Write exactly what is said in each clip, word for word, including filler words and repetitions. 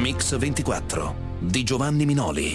Mix ventiquattro di Giovanni Minoli.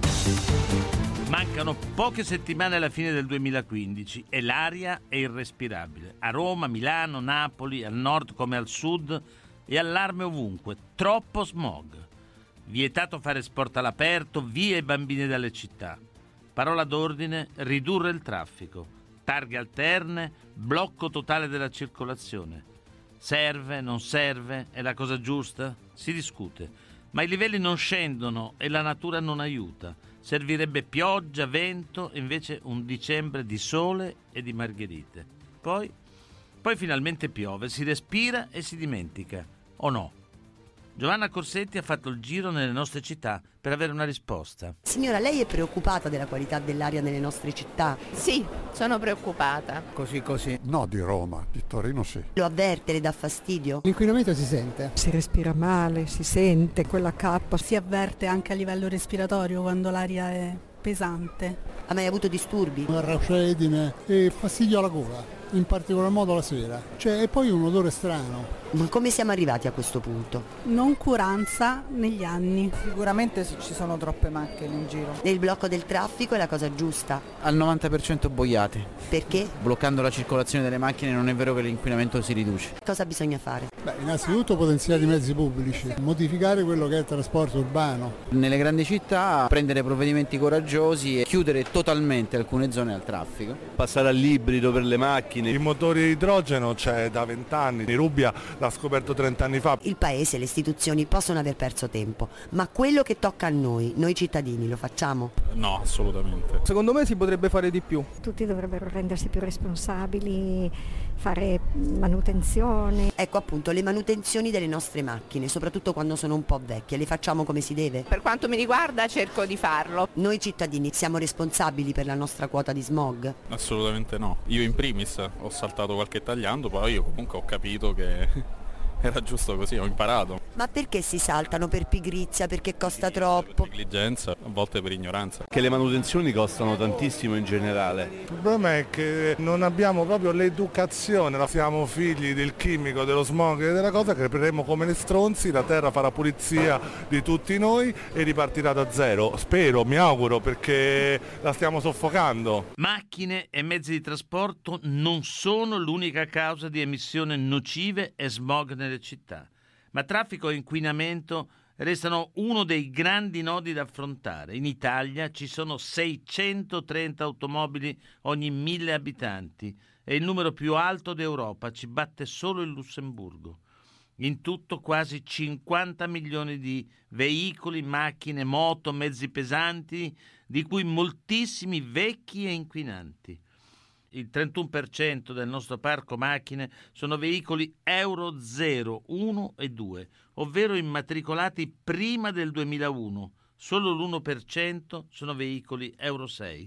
Mancano poche settimane alla fine del duemilaquindici e l'aria è irrespirabile. A Roma, Milano, Napoli, al nord come al sud, e allarme ovunque. Troppo smog. Vietato fare sport all'aperto, via i bambini dalle città. Parola d'ordine: ridurre il traffico. Targhe alterne, blocco totale della circolazione. Serve, non serve, è la cosa giusta? Si discute, ma i livelli non scendono e la natura non aiuta. Servirebbe pioggia, vento, e invece un dicembre di sole e di margherite. Poi, poi finalmente piove, si respira e si dimentica, o no? Giovanna Corsetti ha fatto il giro nelle nostre città per avere una risposta. Signora, lei è preoccupata della qualità dell'aria nelle nostre città? Sì, sono preoccupata. Così così. No, di Roma, di Torino sì. Lo avverte, le dà fastidio? L'inquinamento si sente. Si respira male, si sente quella cappa. Si avverte anche a livello respiratorio quando l'aria è pesante. Ha mai avuto disturbi? Una raucedine e fastidio alla gola, in particolar modo la sera. Cioè, e poi un odore strano. Ma come siamo arrivati a questo punto? Noncuranza negli anni. Sicuramente ci sono troppe macchine in giro. Nel blocco del traffico è la cosa giusta. Al novanta per cento boiate. Perché? Bloccando la circolazione delle macchine non è vero che l'inquinamento si riduce. Cosa bisogna fare? Beh, innanzitutto potenziare i mezzi pubblici, modificare quello che è il trasporto urbano. Nelle grandi città prendere provvedimenti coraggiosi e chiudere totalmente alcune zone al traffico. Passare all'ibrido per le macchine. Il motore di idrogeno c'è da vent'anni, in Rubbia l'ha scoperto trent'anni fa. Il paese e le istituzioni possono aver perso tempo, ma quello che tocca a noi, noi cittadini, lo facciamo? No, assolutamente. Secondo me si potrebbe fare di più. Tutti dovrebbero rendersi più responsabili, fare manutenzione. Ecco appunto, le manutenzioni delle nostre macchine, soprattutto quando sono un po' vecchie, le facciamo come si deve? Per quanto mi riguarda cerco di farlo. Noi cittadini siamo responsabili per la nostra quota di smog? Assolutamente no. Io in primis ho saltato qualche tagliando, poi io comunque ho capito che era giusto così, ho imparato. Ma perché si saltano? Per pigrizia? Perché costa troppo? Per negligenza, a volte per ignoranza. Che le manutenzioni costano tantissimo in generale. Il problema è che non abbiamo proprio l'educazione, siamo figli del chimico, dello smog e della cosa, creperemo come le stronzi, la terra farà pulizia di tutti noi e ripartirà da zero. Spero, mi auguro, perché la stiamo soffocando. Macchine e mezzi di trasporto non sono l'unica causa di emissioni nocive e smog nelle città, ma traffico e inquinamento restano uno dei grandi nodi da affrontare. In Italia ci sono seicentotrenta automobili ogni mille abitanti, è il numero più alto d'Europa, ci batte solo il Lussemburgo. In tutto quasi cinquanta milioni di veicoli, macchine, moto, mezzi pesanti, di cui moltissimi vecchi e inquinanti. Il trentuno per cento del nostro parco macchine sono veicoli Euro zero, uno e due, ovvero immatricolati prima del duemilauno. Solo l'uno per cento sono veicoli Euro sei.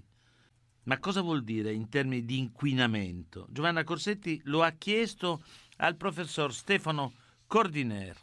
Ma cosa vuol dire in termini di inquinamento? Giovanna Corsetti lo ha chiesto al professor Stefano Cordiner,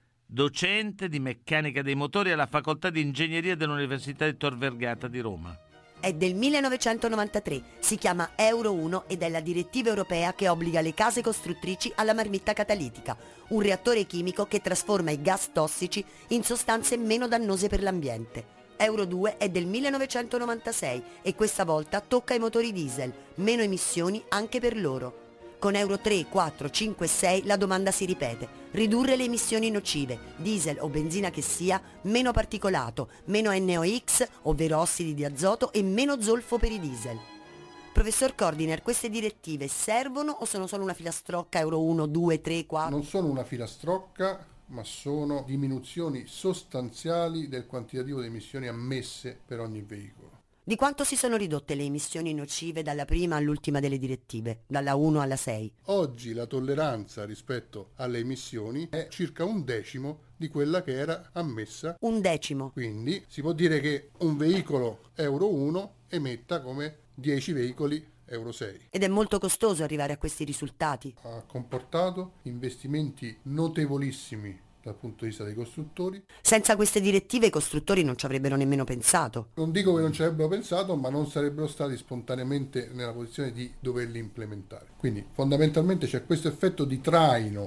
docente di meccanica dei motori alla Facoltà di Ingegneria dell'Università di Tor Vergata di Roma. È del millenovecentonovantatré, si chiama Euro uno ed è la direttiva europea che obbliga le case costruttrici alla marmitta catalitica, un reattore chimico che trasforma i gas tossici in sostanze meno dannose per l'ambiente. Euro due è del millenovecentonovantasei e questa volta tocca ai motori diesel, meno emissioni anche per loro. Con Euro tre, quattro, cinque e sei la domanda si ripete. Ridurre le emissioni nocive, diesel o benzina che sia, meno particolato, meno N O X, ovvero ossidi di azoto, e meno zolfo per i diesel. Professor Cordiner, queste direttive servono o sono solo una filastrocca Euro uno, due, tre, quattro? Non sono una filastrocca, ma sono diminuzioni sostanziali del quantitativo di emissioni ammesse per ogni veicolo. Di quanto si sono ridotte le emissioni nocive dalla prima all'ultima delle direttive, dalla uno alla sei? Oggi la tolleranza rispetto alle emissioni è circa un decimo di quella che era ammessa. Un decimo? Quindi si può dire che un veicolo Euro uno emetta come dieci veicoli Euro sei. Ed è molto costoso arrivare a questi risultati. Ha comportato investimenti notevolissimi dal punto di vista dei costruttori. Senza queste direttive i costruttori non ci avrebbero nemmeno pensato. Non dico che non ci avrebbero pensato, ma non sarebbero stati spontaneamente nella posizione di doverli implementare. Quindi fondamentalmente c'è questo effetto di traino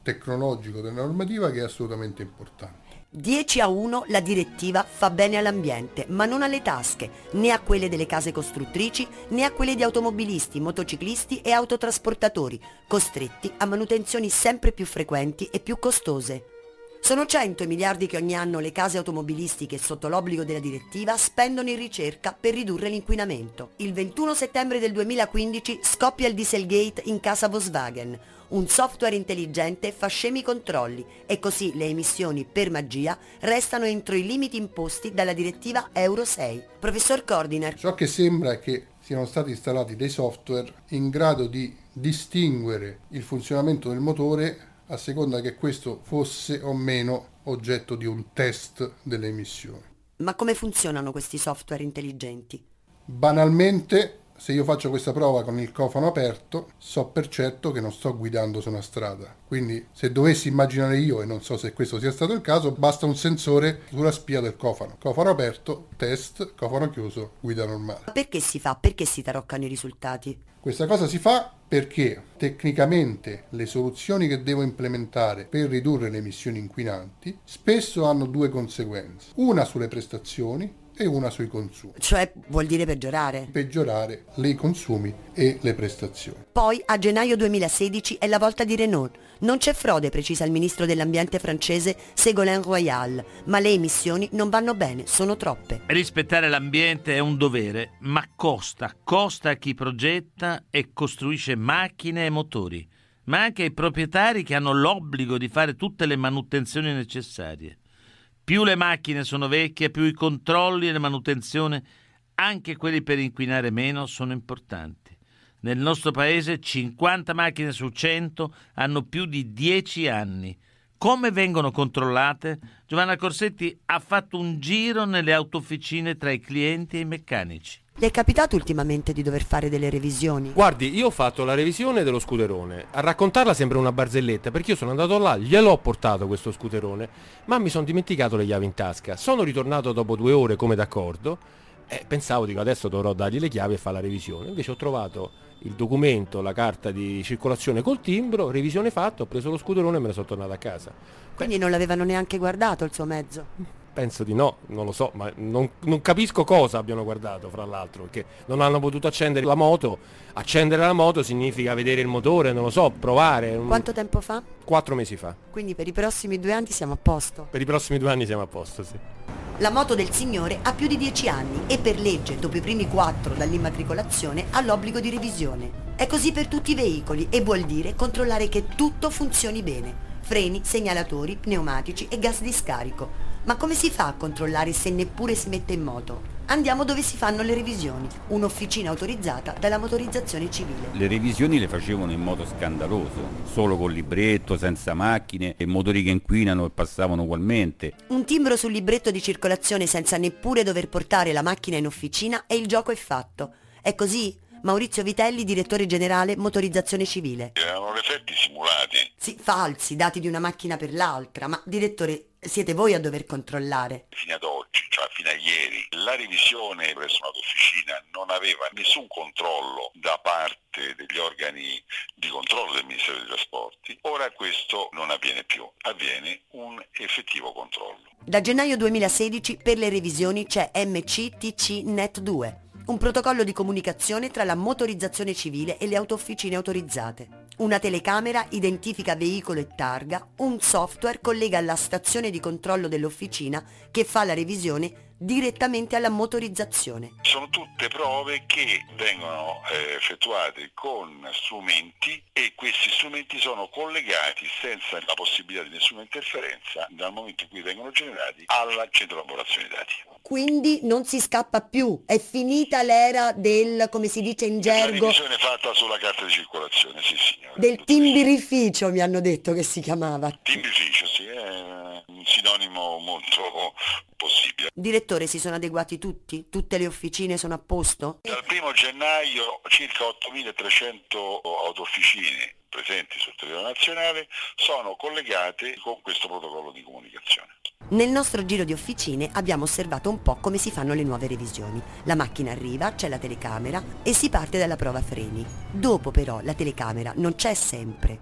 tecnologico della normativa che è assolutamente importante. dieci a uno la direttiva fa bene all'ambiente, ma non alle tasche, né a quelle delle case costruttrici, né a quelle di automobilisti, motociclisti e autotrasportatori, costretti a manutenzioni sempre più frequenti e più costose. Sono cento i miliardi che ogni anno le case automobilistiche sotto l'obbligo della direttiva spendono in ricerca per ridurre l'inquinamento. Il ventuno settembre del duemilaquindici scoppia il Dieselgate in casa Volkswagen. Un software intelligente fa scemi controlli e così le emissioni per magia restano entro i limiti imposti dalla direttiva Euro sei. Professor Cordiner. Ciò che sembra è che siano stati installati dei software in grado di distinguere il funzionamento del motore a seconda che questo fosse o meno oggetto di un test delle emissioni. Ma come funzionano questi software intelligenti? Banalmente, se io faccio questa prova con il cofano aperto, so per certo che non sto guidando su una strada. Quindi se dovessi immaginare io, e non so se questo sia stato il caso, basta un sensore sulla spia del cofano. Cofano aperto, test, cofano chiuso, guida normale. Ma perché si fa? Perché si taroccano i risultati? Questa cosa si fa perché tecnicamente le soluzioni che devo implementare per ridurre le emissioni inquinanti spesso hanno due conseguenze. Una sulle prestazioni e una sui consumi. Cioè vuol dire peggiorare? Peggiorare i consumi e le prestazioni. Poi a gennaio duemilasedici è la volta di Renault. Non c'è frode, precisa il ministro dell'ambiente francese Ségolène Royal, ma le emissioni non vanno bene, sono troppe. Rispettare l'ambiente è un dovere, ma costa, costa a chi progetta e costruisce macchine e motori, ma anche ai proprietari che hanno l'obbligo di fare tutte le manutenzioni necessarie. Più le macchine sono vecchie, più i controlli e la manutenzione, anche quelli per inquinare meno, sono importanti. Nel nostro paese cinquanta macchine su cento hanno più di dieci anni. Come vengono controllate? Giovanna Corsetti ha fatto un giro nelle autofficine tra i clienti e i meccanici. Le è capitato ultimamente di dover fare delle revisioni? Guardi, io ho fatto la revisione dello scooterone. A raccontarla sembra una barzelletta, perché io sono andato là, gliel'ho portato questo scooterone, ma mi sono dimenticato le chiavi in tasca. Sono ritornato dopo due ore come d'accordo e pensavo, dico, adesso dovrò dargli le chiavi e fare la revisione. Invece ho trovato il documento, la carta di circolazione col timbro, revisione fatta, ho preso lo scooterone e me ne sono tornato a casa. Quindi Beh, non l'avevano neanche guardato il suo mezzo? Penso di no, non lo so, ma non, non capisco cosa abbiano guardato, fra l'altro, perché non hanno potuto accendere la moto. Accendere la moto significa vedere il motore, non lo so, provare. Quanto tempo fa? Quattro mesi fa. Quindi per i prossimi due anni siamo a posto? Per i prossimi due anni siamo a posto, sì. La moto del signore ha più di dieci anni e per legge, dopo i primi quattro dall'immatricolazione, ha l'obbligo di revisione. È così per tutti i veicoli e vuol dire controllare che tutto funzioni bene. Freni, segnalatori, pneumatici e gas di scarico. Ma come si fa a controllare se neppure si mette in moto? Andiamo dove si fanno le revisioni, un'officina autorizzata dalla motorizzazione civile. Le revisioni le facevano in modo scandaloso, solo col libretto, senza macchine, e motori che inquinano e passavano ugualmente. Un timbro sul libretto di circolazione senza neppure dover portare la macchina in officina e il gioco è fatto. È così? Maurizio Vitelli, direttore generale motorizzazione civile. Erano effetti simulati. Sì, falsi, dati di una macchina per l'altra, ma direttore, siete voi a dover controllare. Fino ad oggi, cioè fino a ieri, la revisione presso un'autofficina non aveva nessun controllo da parte degli organi di controllo del Ministero dei Trasporti. Ora questo non avviene più, avviene un effettivo controllo. Da gennaio duemilasedici per le revisioni c'è M C T C Net due. Un protocollo di comunicazione tra la motorizzazione civile e le autofficine autorizzate. Una telecamera identifica veicolo e targa, un software collega alla stazione di controllo dell'officina che fa la revisione direttamente alla motorizzazione. Sono tutte prove che vengono eh, effettuate con strumenti e questi strumenti sono collegati senza la possibilità di nessuna interferenza dal momento in cui vengono generati al centro di elaborazione dei dati. Quindi non si scappa più, è finita l'era del, come si dice in gergo, la revisione fatta sulla carta di circolazione, sì signore. Del timbirificio mi hanno detto che si chiamava. Timbirificio, sì, è un sinonimo molto possibile. Direttore, si sono adeguati tutti? Tutte le officine sono a posto? Dal primo gennaio circa ottomilatrecento autofficine presenti sul territorio nazionale sono collegate con questo protocollo di comunicazione. Nel nostro giro di officine abbiamo osservato un po' come si fanno le nuove revisioni. La macchina arriva, c'è la telecamera e si parte dalla prova freni. Dopo però la telecamera non c'è sempre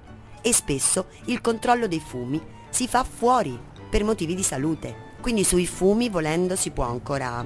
e spesso il controllo dei fumi si fa fuori per motivi di salute. Quindi sui fumi, volendo, si può ancora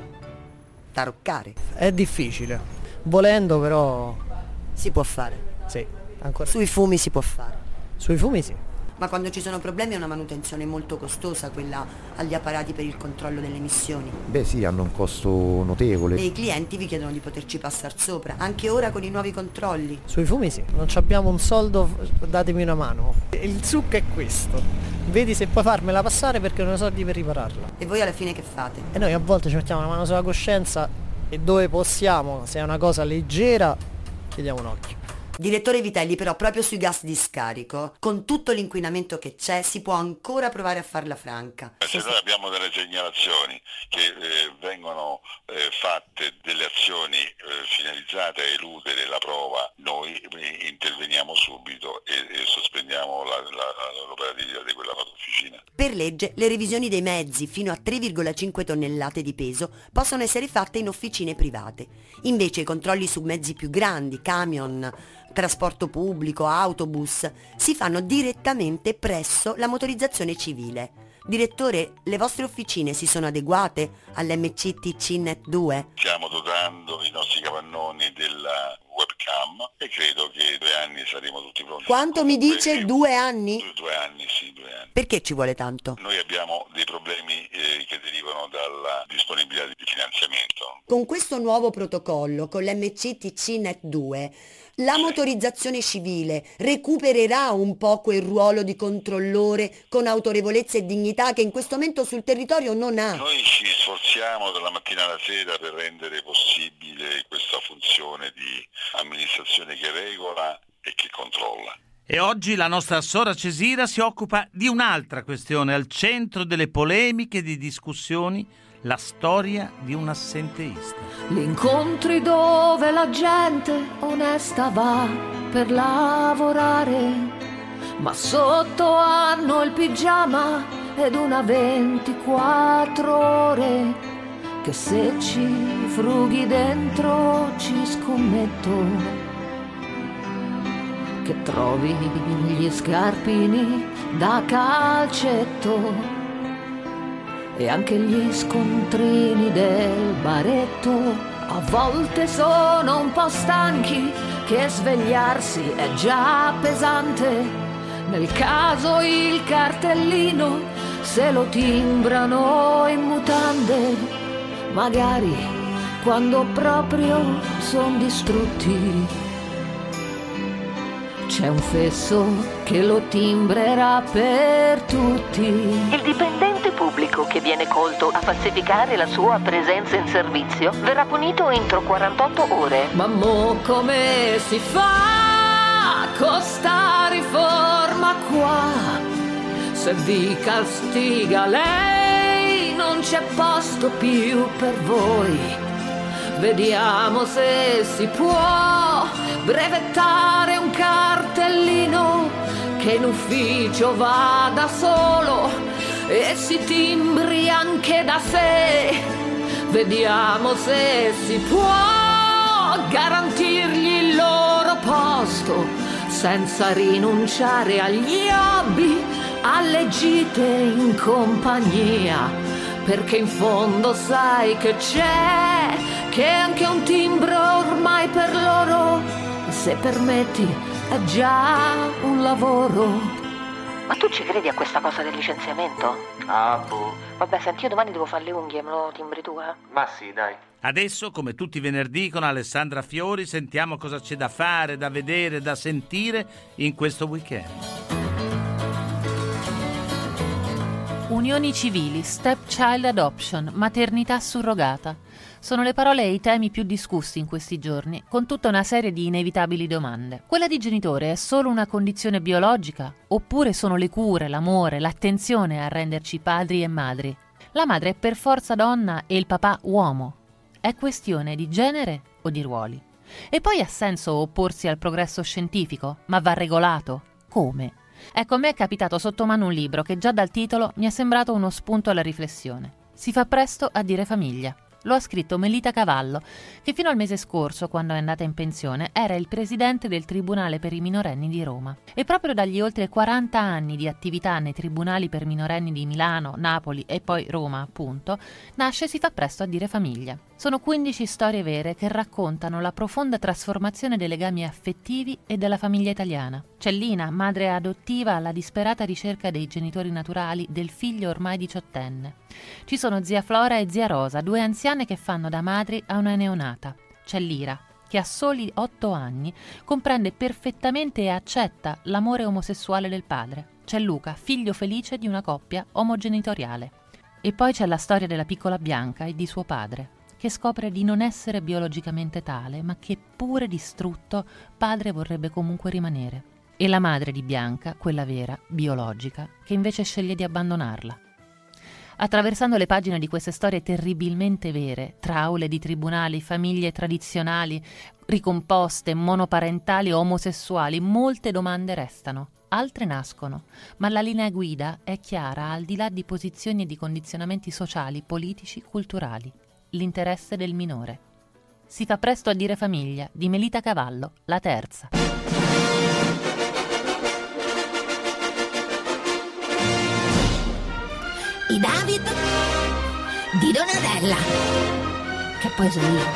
taroccare. È difficile, volendo però si può fare. Sì, ancora. Sui fumi si può fare. Sui fumi sì. Ma quando ci sono problemi è una manutenzione molto costosa quella agli apparati per il controllo delle emissioni. Beh sì, hanno un costo notevole. E i clienti vi chiedono di poterci passare sopra, anche ora con i nuovi controlli. Sui fumi sì, non abbiamo un soldo, datemi una mano. Il succo è questo. Vedi se puoi farmela passare perché non ho soldi per ripararla. E voi alla fine che fate? E noi a volte ci mettiamo la mano sulla coscienza e dove possiamo, se è una cosa leggera, chiediamo un occhio. Direttore Vitelli, però proprio sui gas di scarico, con tutto l'inquinamento che c'è, si può ancora provare a farla franca. Se noi abbiamo delle segnalazioni che eh, vengono eh, fatte delle azioni eh, finalizzate a eludere la prova, noi eh, interveniamo subito e, e sospendiamo la, la, l'operatività di quella fotofficina. Per legge, le revisioni dei mezzi fino a tre virgola cinque tonnellate di peso possono essere fatte in officine private. Invece i controlli su mezzi più grandi, camion, trasporto pubblico, autobus, si fanno direttamente presso la motorizzazione civile. Direttore, le vostre officine si sono adeguate all'M C T C N E T due? Stiamo dotando i nostri capannoni della webcam e credo che due anni saremo tutti pronti. Quanto mi dice? Due anni? Due, due anni, sì, due anni. Perché ci vuole tanto? Noi abbiamo dei problemi eh, che derivano dalla disponibilità di finanziamento. Con questo nuovo protocollo, con l'M C T C N E T due, la motorizzazione civile recupererà un po' quel ruolo di controllore con autorevolezza e dignità che in questo momento sul territorio non ha. Noi ci sforziamo dalla mattina alla sera per rendere possibile questa funzione di amministrazione che regola e che controlla. E oggi la nostra Sora Cesira si occupa di un'altra questione al centro delle polemiche e di discussioni: la storia di un assenteista. Gli incontri dove la gente onesta va per lavorare, ma sotto hanno il pigiama ed una ventiquattro ore, che se ci frughi dentro ci scommetto che trovi gli scarpini da calcetto e anche gli scontrini del baretto. A volte sono un po' stanchi, che svegliarsi è già pesante. Nel caso il cartellino se lo timbrano in mutande, magari quando proprio son distrutti. C'è un fesso che lo timbrerà per tutti. Il dipendente pubblico che viene colto a falsificare la sua presenza in servizio verrà punito entro quarantotto ore. Ma mo come si fa con sta riforma qua? Se vi castiga lei non c'è posto più per voi. Vediamo se si può brevettare un cartellino che in ufficio va da solo e si timbri anche da sé. Vediamo se si può garantirgli il loro posto senza rinunciare agli hobby, alle gite in compagnia, perché in fondo sai che c'è, che anche un timbro ormai per loro, se permetti, è già un lavoro. Ma tu ci credi a questa cosa del licenziamento? Ah, boh. Vabbè, senti, io domani devo fare le unghie, me lo timbri tu, eh? Ma sì, dai. Adesso, come tutti i venerdì con Alessandra Fiori, sentiamo cosa c'è da fare, da vedere, da sentire in questo weekend. Unioni civili, stepchild adoption, maternità surrogata. Sono le parole e i temi più discussi in questi giorni, con tutta una serie di inevitabili domande. Quella di genitore è solo una condizione biologica? Oppure sono le cure, l'amore, l'attenzione a renderci padri e madri? La madre è per forza donna e il papà uomo. È questione di genere o di ruoli? E poi ha senso opporsi al progresso scientifico, ma va regolato. Come? Ecco, a me è capitato sotto mano un libro che già dal titolo mi è sembrato uno spunto alla riflessione. Si fa presto a dire famiglia. Lo ha scritto Melita Cavallo, che fino al mese scorso, quando è andata in pensione, era il presidente del Tribunale per i minorenni di Roma. E proprio dagli oltre quaranta anni di attività nei tribunali per minorenni di Milano, Napoli e poi Roma, appunto, nasce Si fa presto a dire famiglia. Sono quindici storie vere che raccontano la profonda trasformazione dei legami affettivi e della famiglia italiana. C'è Lina, madre adottiva alla disperata ricerca dei genitori naturali del figlio ormai diciottenne. Ci sono zia Flora e zia Rosa, due anziane che fanno da madri a una neonata. C'è Lira, che a soli otto anni comprende perfettamente e accetta l'amore omosessuale del padre. C'è Luca, figlio felice di una coppia omogenitoriale. E poi c'è la storia della piccola Bianca e di suo padre, che scopre di non essere biologicamente tale, ma che pure distrutto padre vorrebbe comunque rimanere. E la madre di Bianca, quella vera, biologica, che invece sceglie di abbandonarla. Attraversando le pagine di queste storie terribilmente vere, tra aule di tribunali, famiglie tradizionali, ricomposte, monoparentali o omosessuali, molte domande restano, altre nascono, ma la linea guida è chiara al di là di posizioni e di condizionamenti sociali, politici, culturali. L'interesse del minore. Si fa presto a dire famiglia, di Melita Cavallo, la terza. I David di Donatella, che poi sono io.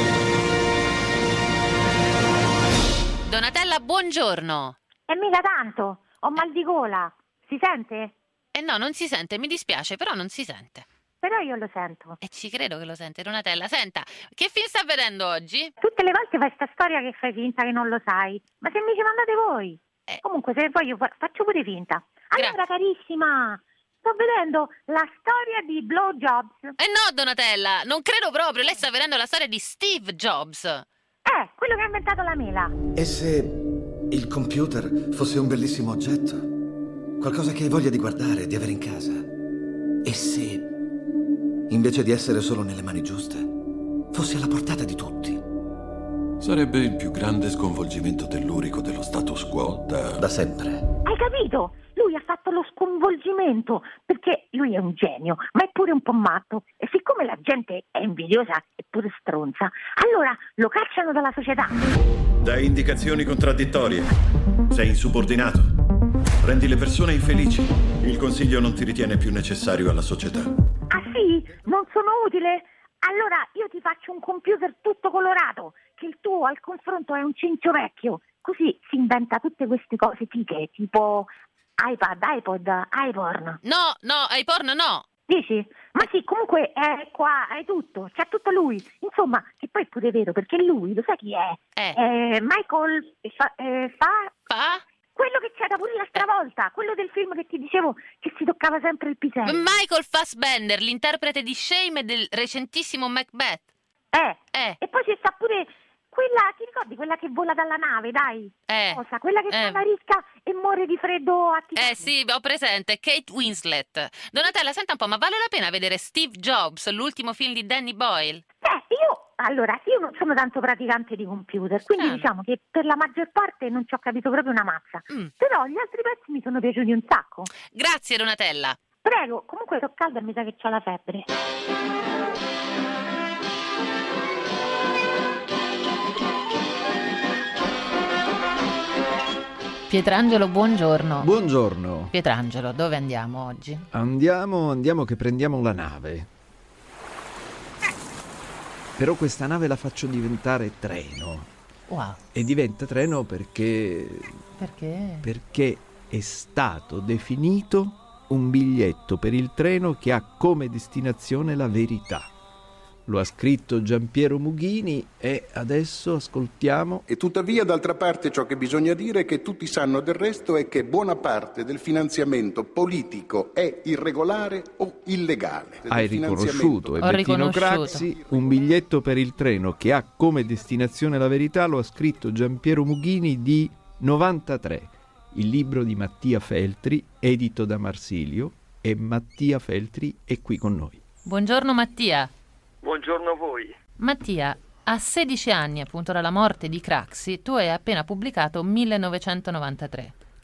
Donatella, buongiorno. E mica tanto, ho mal di gola. Si sente? Eh no, non si sente, mi dispiace, però non si sente. Però io lo sento. E ci credo che lo sente, Donatella. Senta, che film sta vedendo oggi? Tutte le volte fai sta storia che fai finta che non lo sai. Ma se mi ci mandate voi? Eh. Comunque, se vuoi io fa- faccio pure finta. Allora, Grazie. carissima, sto vedendo la storia di Blow Jobs. Eh no, Donatella, non credo proprio. Lei sta vedendo la storia di Steve Jobs. Eh, quello che ha inventato la mela. E se il computer fosse un bellissimo oggetto? Qualcosa che hai voglia di guardare, di avere in casa? E se, invece di essere solo nelle mani giuste, fosse alla portata di tutti? Sarebbe il più grande sconvolgimento tellurico dello status quo da... Da sempre. Hai capito? Lui ha fatto lo sconvolgimento, perché lui è un genio, ma è pure un po' matto. E siccome la gente è invidiosa e pure stronza, allora lo cacciano dalla società. Dai indicazioni contraddittorie. Sei insubordinato. Rendi le persone infelici. Il consiglio non ti ritiene più necessario alla società. Ah sì? Non sono utile? Allora io ti faccio un computer tutto colorato, che il tuo al confronto è un cincio vecchio. Così si inventa tutte queste cose fighe, tipo iPad, iPod, iPorn. No, no, iPorn no. Dici? Ma sì, comunque è qua, è tutto, c'è tutto lui. Insomma, che poi è pure vero, perché lui, lo sai chi è? Eh. È Michael fa, eh, fa... Fa? Quello che c'era pure la stravolta, quello del film che ti dicevo che si toccava sempre il pisello. Michael Fassbender, l'interprete di Shame e del recentissimo Macbeth. Eh, eh. E poi ci sta pure quella, ti ricordi, quella che vola dalla nave, dai? Eh. Cosa? Quella che eh. fa una ricca e muore di freddo a Titanic. Eh sì, ho presente, Kate Winslet. Donatella, senta un po', ma vale la pena vedere Steve Jobs, l'ultimo film di Danny Boyle? Eh, io... Allora, io non sono tanto praticante di computer, quindi Ah. diciamo che per la maggior parte non ci ho capito proprio una mazza. Mm. Però gli altri pezzi mi sono piaciuti un sacco. Grazie, Donatella. Prego, comunque sto calda e mi sa che c'ho la febbre. Pietrangelo, buongiorno. Buongiorno. Pietrangelo, dove andiamo oggi? Andiamo, andiamo che prendiamo la nave. Però questa nave la faccio diventare treno. Wow. E diventa treno perché... Perché? Perché è stato definito un biglietto per il treno che ha come destinazione la verità. Lo ha scritto Giampiero Mughini e adesso ascoltiamo. E tuttavia, d'altra parte, ciò che bisogna dire, che tutti sanno del resto, è che buona parte del finanziamento politico è irregolare o illegale. Hai riconosciuto, e Ho Bettino riconosciuto. Craxi, un biglietto per il treno che ha come destinazione la verità, lo ha scritto Giampiero Mughini di novantatré, il libro di Mattia Feltri, edito da Marsilio, e Mattia Feltri è qui con noi. Buongiorno Mattia. Buongiorno a voi. Mattia, a sedici anni appunto dalla morte di Craxi, tu hai appena pubblicato millenovecentonovantatré. Che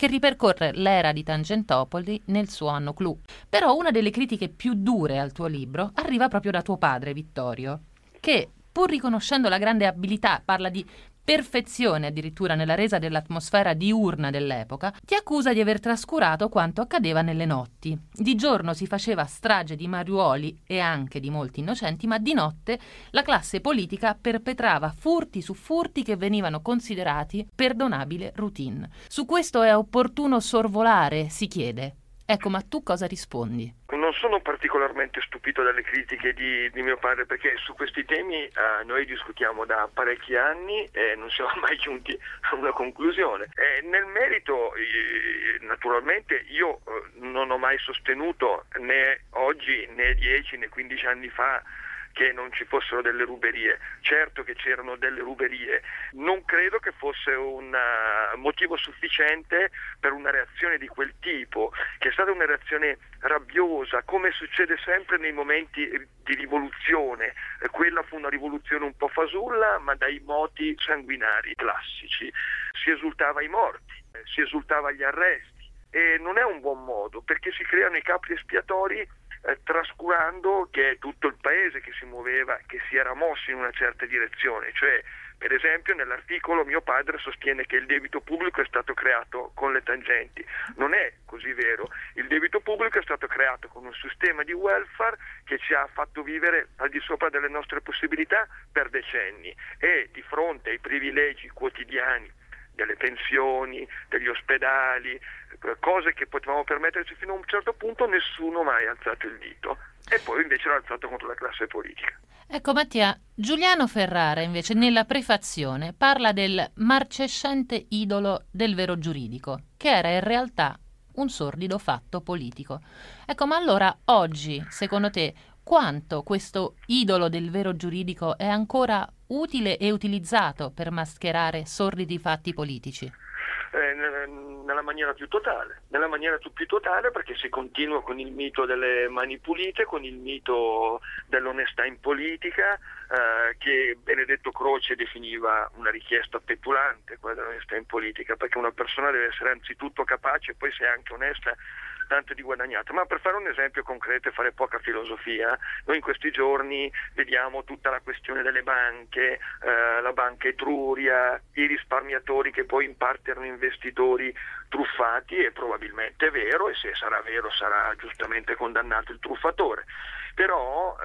che ripercorre l'era di Tangentopoli nel suo anno clou. Però una delle critiche più dure al tuo libro arriva proprio da tuo padre, Vittorio, che, pur riconoscendo la grande abilità, parla di perfezione addirittura nella resa dell'atmosfera diurna dell'epoca, ti accusa di aver trascurato quanto accadeva nelle notti. Di giorno si faceva strage di mariuoli e anche di molti innocenti, ma di notte la classe politica perpetrava furti su furti che venivano considerati perdonabile routine. Su questo è opportuno sorvolare, si chiede. Ecco, ma tu cosa rispondi? Non sono particolarmente stupito dalle critiche di, di mio padre, perché su questi temi eh, noi discutiamo da parecchi anni e non siamo mai giunti a una conclusione. E nel merito, eh, naturalmente, io eh, non ho mai sostenuto né oggi né dieci né quindici anni fa che non ci fossero delle ruberie. Certo che c'erano delle ruberie, non credo che fosse un uh, motivo sufficiente per una reazione di quel tipo, che è stata una reazione rabbiosa, come succede sempre nei momenti di rivoluzione. Eh, quella fu una rivoluzione un po' fasulla, ma dai moti sanguinari classici. Si esultava ai morti, eh, si esultava agli arresti, e non è un buon modo, perché si creano i capri espiatori Eh, trascurando che è tutto il paese che si muoveva, che si era mosso in una certa direzione. Cioè, per esempio, nell'articolo mio padre sostiene che il debito pubblico è stato creato con le tangenti. Non è così vero. Il debito pubblico è stato creato con un sistema di welfare che ci ha fatto vivere al di sopra delle nostre possibilità per decenni, e di fronte ai privilegi quotidiani delle pensioni, degli ospedali, cose che potevamo permetterci fino a un certo punto, nessuno mai ha alzato il dito, e poi invece l'ha alzato contro la classe politica. Ecco Mattia, Giuliano Ferrara invece nella prefazione parla del marcescente idolo del vero giuridico, che era in realtà un sordido fatto politico. Ecco, ma allora oggi, secondo te, quanto questo idolo del vero giuridico è ancora utile e utilizzato per mascherare sordidi fatti politici? Eh, nella maniera più totale, nella maniera più totale perché si continua con il mito delle mani pulite, con il mito dell'onestà in politica, eh, che Benedetto Croce definiva una richiesta petulante, quella dell'onestà in politica, perché una persona deve essere anzitutto capace e poi, se è anche onesta, tanto di guadagnato. Ma per fare un esempio concreto e fare poca filosofia, noi in questi giorni vediamo tutta la questione delle banche, eh, la banca Etruria, i risparmiatori che poi in parte erano investitori truffati, e probabilmente è vero, e se sarà vero sarà giustamente condannato il truffatore. Però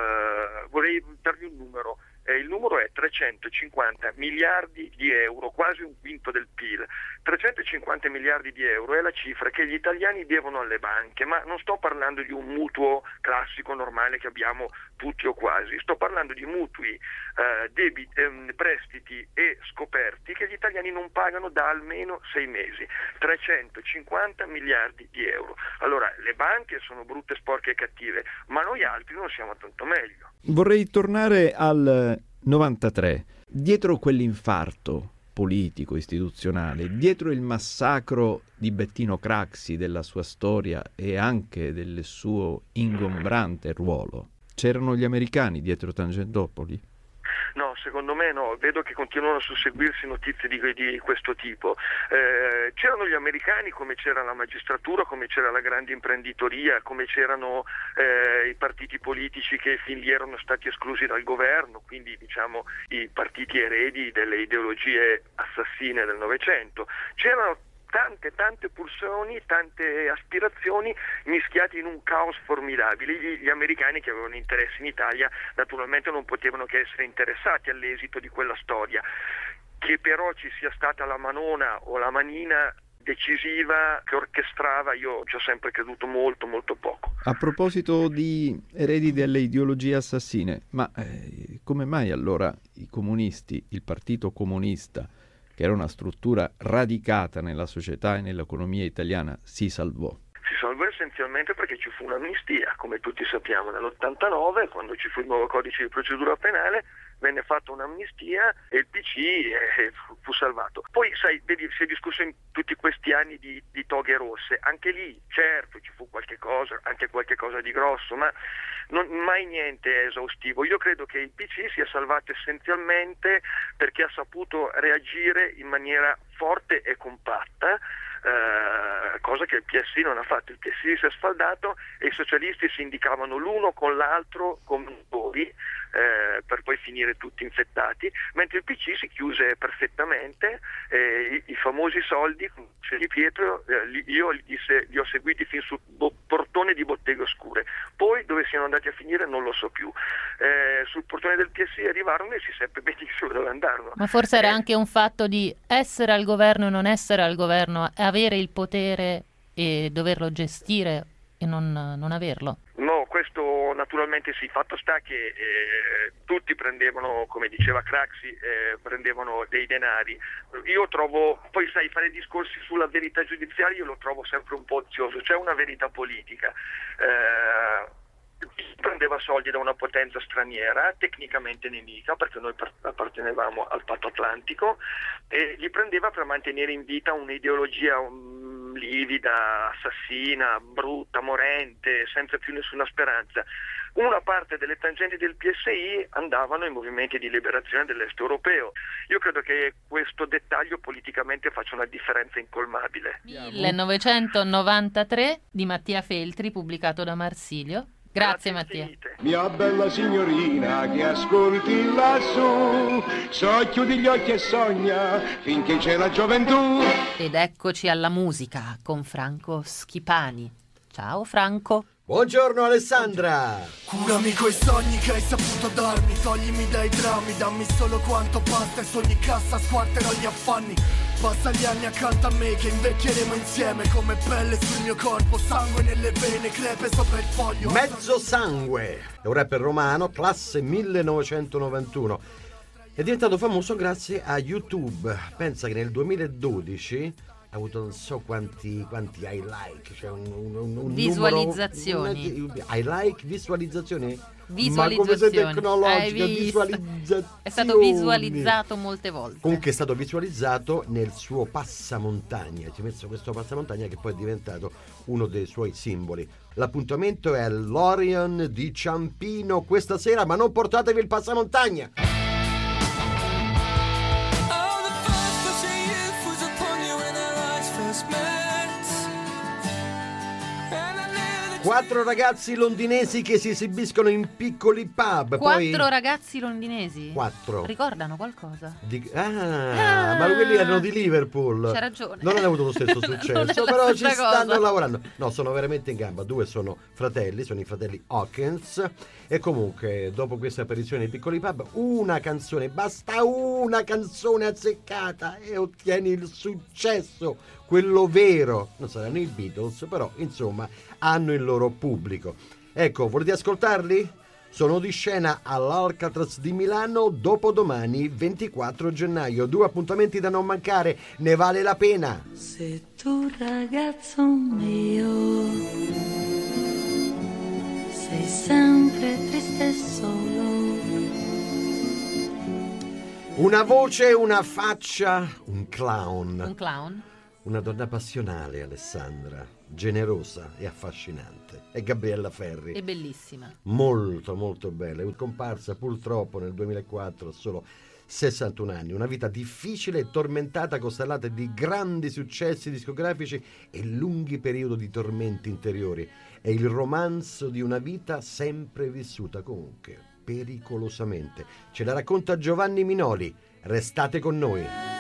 eh, vorrei darvi un numero. Eh, il numero è trecentocinquanta miliardi di euro, quasi un quinto del P I L. trecentocinquanta miliardi di euro è la cifra che gli italiani devono alle banche, ma non sto parlando di un mutuo classico normale che abbiamo tutti o quasi, sto parlando di mutui, eh, debiti, eh, prestiti e scoperti che gli italiani non pagano da almeno sei mesi. trecentocinquanta miliardi di euro. Allora, le banche sono brutte, sporche e cattive, ma noi altri non siamo tanto meglio. Vorrei tornare al novantatré. Dietro quell'infarto politico, istituzionale, dietro il massacro di Bettino Craxi, della sua storia e anche del suo ingombrante ruolo, c'erano gli americani dietro Tangentopoli? No, secondo me no, vedo che continuano a susseguirsi notizie di, di questo tipo. Eh, c'erano gli americani, come c'era la magistratura, come c'era la grande imprenditoria, come c'erano eh, i partiti politici che fin lì erano stati esclusi dal governo, quindi diciamo i partiti eredi delle ideologie assassine del Novecento. C'erano tante, tante pulsioni, tante aspirazioni mischiate in un caos formidabile. Gli, gli americani, che avevano interessi in Italia, naturalmente non potevano che essere interessati all'esito di quella storia. Che però ci sia stata la manona o la manina decisiva che orchestrava, io ci ho sempre creduto molto, molto poco. A proposito di eredi delle ideologie assassine, ma eh, come mai allora i comunisti, il Partito Comunista, che era una struttura radicata nella società e nell'economia italiana, si salvò? Si salvò essenzialmente perché ci fu un'amnistia, come tutti sappiamo, nell'ottantanove, quando ci fu il nuovo codice di procedura penale, venne fatta un'amnistia e il P C eh, fu, fu salvato. Poi, sai, vedi, si è discusso in tutti questi anni di, di toghe rosse, anche lì, certo, ci fu qualche cosa, anche qualche cosa di grosso, ma non, mai niente è esaustivo. Io credo che il P C sia salvato essenzialmente perché ha saputo reagire in maniera forte e compatta, eh, cosa che il P S I non ha fatto. Il P S I si è sfaldato e i socialisti si indicavano l'uno con l'altro come autori, Eh, per poi finire tutti infettati, mentre il P C si chiuse perfettamente, eh, i, i famosi soldi di Pietro, eh, li, io li, disse, li ho seguiti fin sul bo- portone di Botteghe Oscure, poi dove siano andati a finire non lo so più. Eh, sul portone del P S I arrivarono e si seppe benissimo dove andarono. Ma forse era Eh, anche un fatto di essere al governo e non essere al governo, avere il potere e doverlo gestire e non, non averlo. No, questo naturalmente sì, fatto sta che eh, tutti prendevano, come diceva Craxi, eh, prendevano dei denari. Io trovo, poi sai, fare discorsi sulla verità giudiziaria io lo trovo sempre un po' ozioso, c'è una verità politica. Eh, prendeva soldi da una potenza straniera, tecnicamente nemica, perché noi appartenevamo al patto atlantico, e li prendeva per mantenere in vita un'ideologia um, livida, assassina, brutta, morente, senza più nessuna speranza. Una parte delle tangenti del P S I andavano ai movimenti di liberazione dell'est europeo. Io credo che questo dettaglio politicamente faccia una differenza incolmabile. millenovecentonovantatré di Mattia Feltri, pubblicato da Marsilio. Grazie, Mattia. Mia bella signorina che ascolti lassù, so chiudi gli occhi e sogna finché c'è la gioventù. Ed eccoci alla musica con Franco Schipani. Ciao Franco. Buongiorno Alessandra. Curami coi sogni che hai saputo darmi, toglimi dai drammi, dammi solo quanto basta e su ogni cassa squarterò gli affanni. Passa gli anni accanto a me che invecchieremo insieme, come pelle sul mio corpo, sangue nelle vene, crepe sopra il foglio. Mezzo Sangue è un rapper romano, classe millenovecentonovantuno. È diventato famoso grazie a YouTube. Pensa che nel duemiladodici ha avuto non so quanti, quanti I like, cioè un, un, un visualizzazioni. Numero, una, I like, visualizzazioni. Visualizzazioni. Ma come sei tecnologica, visualizzazioni. È stato visualizzato molte volte. Comunque è stato visualizzato nel suo passamontagna. Ci ha messo questo passamontagna che poi è diventato uno dei suoi simboli. L'appuntamento è all'Orion di Ciampino questa sera, ma non portatevi il passamontagna. Quattro ragazzi londinesi che si esibiscono in piccoli pub. Quattro poi... ragazzi londinesi? Quattro. Ricordano qualcosa? Di... Ah, ah, ma quelli erano di Liverpool. C'ha ragione. Non hanno avuto lo stesso successo, però ci stanno cosa. lavorando. No, sono veramente in gamba. Due sono fratelli, sono i fratelli Hawkins. E comunque, dopo questa apparizione nei piccoli pub, una canzone, basta una canzone azzeccata e ottieni il successo, quello vero. Non saranno i Beatles, però insomma hanno il loro pubblico. Ecco, volete ascoltarli? Sono di scena all'Alcatraz di Milano dopodomani ventiquattro gennaio. Due appuntamenti da non mancare, ne vale la pena. Se tu ragazzo mio sei sempre triste e solo. Una voce, una faccia, un clown. Un clown? Una donna passionale, Alessandra, generosa e affascinante. È Gabriella Ferri. È bellissima. Molto, molto bella. È comparsa purtroppo nel duemilaquattro a solo sessantuno anni. Una vita difficile e tormentata, costellata di grandi successi discografici e lunghi periodi di tormenti interiori. È il romanzo di una vita sempre vissuta, comunque pericolosamente. Ce la racconta Giovanni Minoli. Restate con noi.